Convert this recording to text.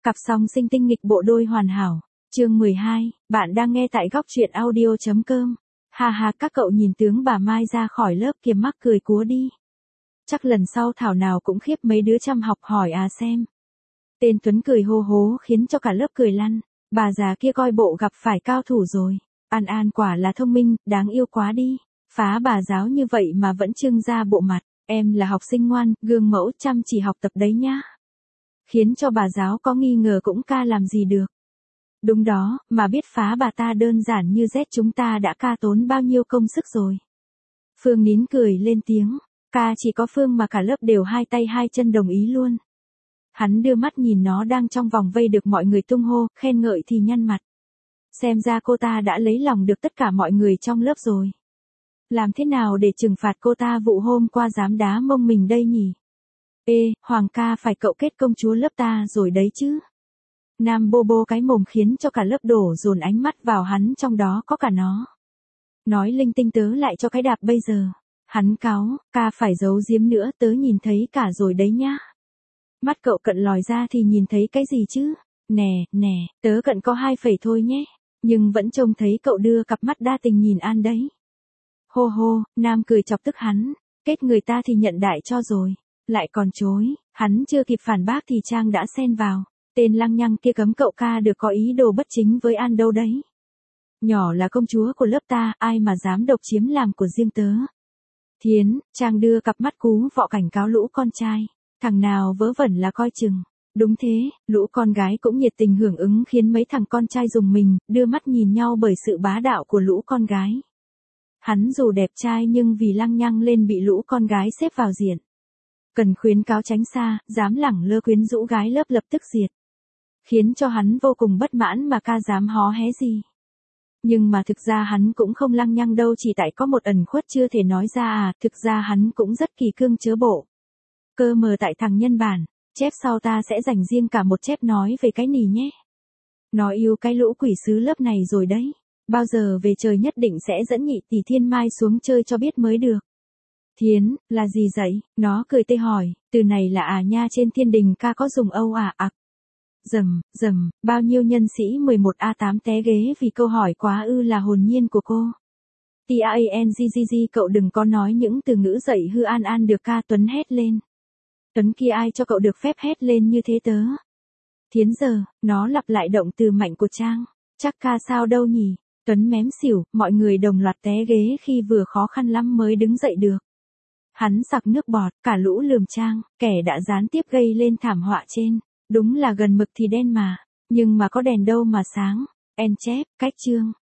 Cặp song sinh tinh nghịch bộ đôi hoàn hảo. Chương 12, bạn đang nghe tại góc truyện audio.com. Ha ha, các cậu nhìn tướng bà Mai ra khỏi lớp kia mắc cười cúa đi. Chắc lần sau thảo nào cũng khiếp mấy đứa chăm học hỏi à xem. Tên Tuấn cười hô hố khiến cho cả lớp cười lăn. Bà già kia coi bộ gặp phải cao thủ rồi. An An quả là thông minh, đáng yêu quá đi. Phá bà giáo như vậy mà vẫn trưng ra bộ mặt. Em là học sinh ngoan, gương mẫu chăm chỉ học tập đấy nhá. Khiến cho bà giáo có nghi ngờ cũng ca làm gì được. Đúng đó, mà biết phá bà ta đơn giản như rét chúng ta đã ca tốn bao nhiêu công sức rồi. Phương nín cười lên tiếng, ca chỉ có Phương mà cả lớp đều hai tay hai chân đồng ý luôn. Hắn đưa mắt nhìn nó đang trong vòng vây được mọi người tung hô, khen ngợi thì nhăn mặt. Xem ra cô ta đã lấy lòng được tất cả mọi người trong lớp rồi. Làm thế nào để trừng phạt cô ta vụ hôm qua dám đá mông mình đây nhỉ? Ê, Hoàng ca phải cậu kết công chúa lớp ta rồi đấy chứ. Nam bô bô cái mồm khiến cho cả lớp đổ dồn ánh mắt vào hắn, trong đó có cả nó. Nói linh tinh tớ lại cho cái đạp bây giờ. Hắn cáu, ca phải giấu giếm nữa, tớ nhìn thấy cả rồi đấy nhá. Mắt cậu cận lòi ra thì nhìn thấy cái gì chứ? Nè, tớ cận có 2 phẩy thôi nhé. Nhưng vẫn trông thấy cậu đưa cặp mắt đa tình nhìn An đấy. Hô hô, Nam cười chọc tức hắn. Kết người ta thì nhận đại cho rồi. Lại còn chối, hắn chưa kịp phản bác thì Trang đã xen vào. Tên lăng nhăng kia cấm cậu ca được có ý đồ bất chính với An đâu đấy. Nhỏ là công chúa của lớp ta, ai mà dám độc chiếm làm của riêng tớ. Thiến, Trang đưa cặp mắt cú vọ cảnh cáo lũ con trai. Thằng nào vớ vẩn là coi chừng. Đúng thế, lũ con gái cũng nhiệt tình hưởng ứng khiến mấy thằng con trai rùng mình, đưa mắt nhìn nhau bởi sự bá đạo của lũ con gái. Hắn dù đẹp trai nhưng vì lăng nhăng lên bị lũ con gái xếp vào diện. Cần khuyến cáo tránh xa, dám lẳng lơ quyến rũ gái lớp lập tức diệt. Khiến cho hắn vô cùng bất mãn mà ca dám hó hé gì. Nhưng mà thực ra hắn cũng không lăng nhăng đâu, chỉ tại có một ẩn khuất chưa thể nói ra à, thực ra hắn cũng rất kỳ cương chớ bộ. Cơ mờ tại thằng nhân bản, chép sau ta sẽ dành riêng cả một chép nói về cái nỉ nhé. Nó yêu cái lũ quỷ sứ lớp này rồi đấy. Bao giờ về trời nhất định sẽ dẫn nhị tỷ Thiên Mai xuống chơi cho biết mới được. Thiến, là gì vậy? Nó cười tê hỏi, từ này là à nha, trên thiên đình ca có dùng âu à ạc. Dầm, bao nhiêu nhân sĩ 11A8 té ghế vì câu hỏi quá ư là hồn nhiên của cô. TANGGG, cậu đừng có nói những từ ngữ dậy hư. An được ca. Tuấn hét lên. Tuấn kia ai cho cậu được phép hét lên như thế tớ? Thiến giờ, nó lặp lại động từ mạnh của Trang. Chắc ca sao đâu nhỉ? Tuấn mém xỉu, mọi người đồng loạt té ghế khi vừa khó khăn lắm mới đứng dậy được. Hắn sặc nước bọt, cả lũ lườm Trang, kẻ đã gián tiếp gây lên thảm họa trên. Đúng là gần mực thì đen mà, nhưng mà có đèn đâu mà sáng. En chép, cách chương.